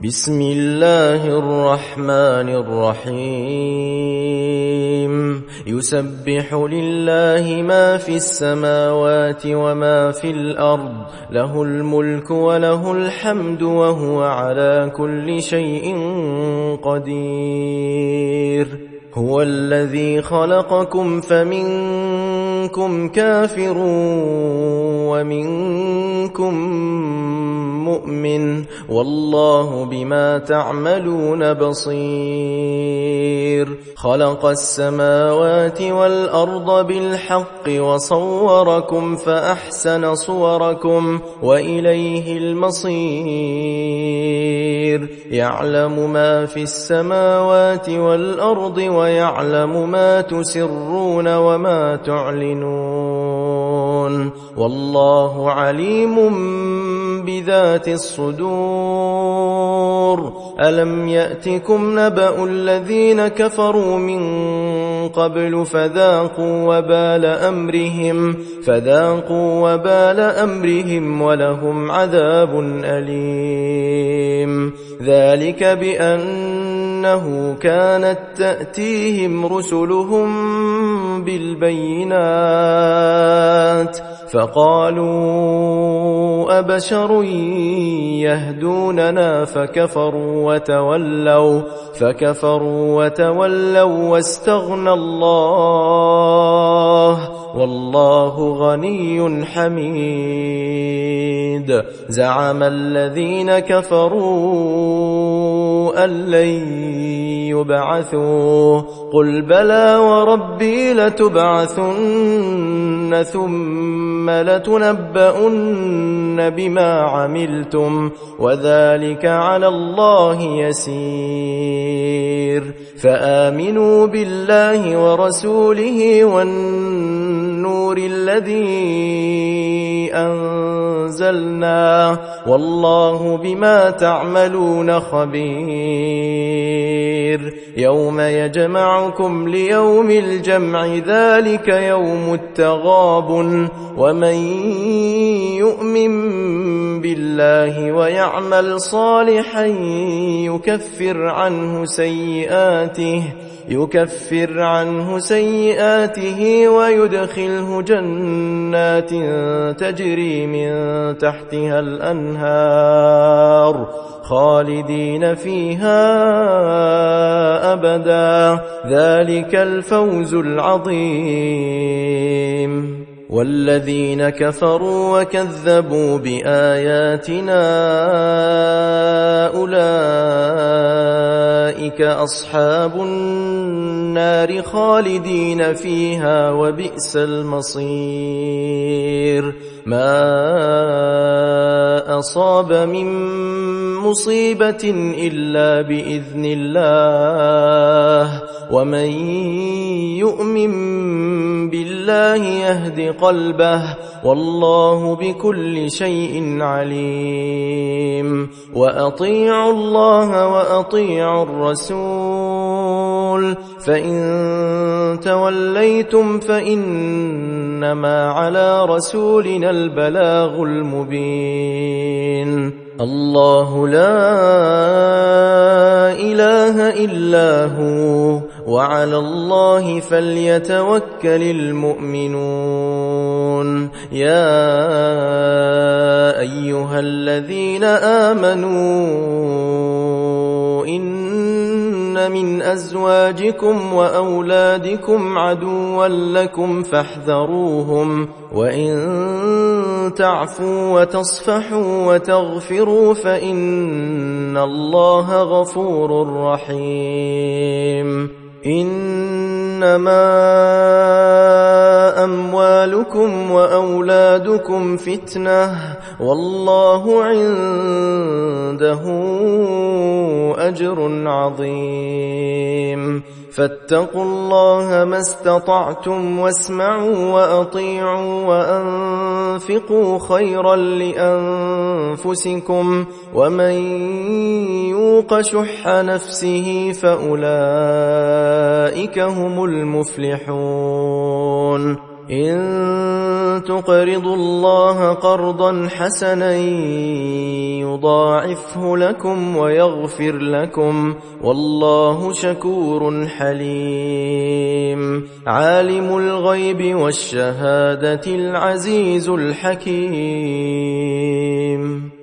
بسم الله الرحمن الرحيم يسبح لله ما في السماوات وما في الأرض له الملك وله الحمد وهو على كل شيء قدير هو الذي خلقكم فمنكم كافر ومنكم مؤمن والله بما تعملون بصير خلق السماوات والأرض بالحق وصوركم فأحسن صوركم وإليه المصير يعلم ما في السماوات والأرض ويعلم ما تسرون وما تعلنون والله عليم بذات الصدور ألم يأتكم نبأ الذين كفروا من قبل فذاقوا وبال أمرهم ولهم عذاب أليم ذلك بأنه كانت تأتيهم رسلهم بالبينات فقالوا أبشر يهدوننا فكفروا وتولوا واستغنى الله والله غني حميد زعم الذين كفروا أن لن يبعثوا قل بلى وربي لتبعثن ثم لتنبؤن بما عملتم وذلك على الله يسير فآمنوا بالله ورسوله والنور الذي أنزلنا والله بما تعملون خبير يوم يجمعكم ليوم الجمع ذلك يوم التغابن ومن يؤمن بالله ويعمل صالحا يكفر عنه سيئاته ويدخله جنات تجري من تحتها الأنهار خالدين فيها أبدا ذلك الفوز العظيم والذين كفروا وكذبوا بآياتنا أولئك أصحاب النار خالدين فيها وبئس المصير ما أصاب من مصيبة إلا بإذن الله ومن يؤمن بالله يهد قلبه والله بكل شيء عليم وأطيعوا الله وأطيعوا الرسول فإن توليتم فإنما على رسولنا البلاغ المبين الله لا إله إلا هو وعلى الله فليتوكل المؤمنون يا أيها الذين آمنوا إن من أزواجكم وأولادكم عدوا لكم فاحذروهم وإن تعفوا وتصفحوا وتغفروا فإن الله غفور رحيم إنما أموالكم وأولادكم فتنة والله عنده أجر عظيم فاتقوا الله ما استطعتم واسمعوا وأطيعوا وأنفقوا خيرا لأنفسكم ومن يوق شح نفسه فأولئك هم المفلحون إن تقرضوا الله قرضا حسنا يضاعفه لكم ويغفر لكم والله شكور حليم عالم الغيب والشهادة العزيز الحكيم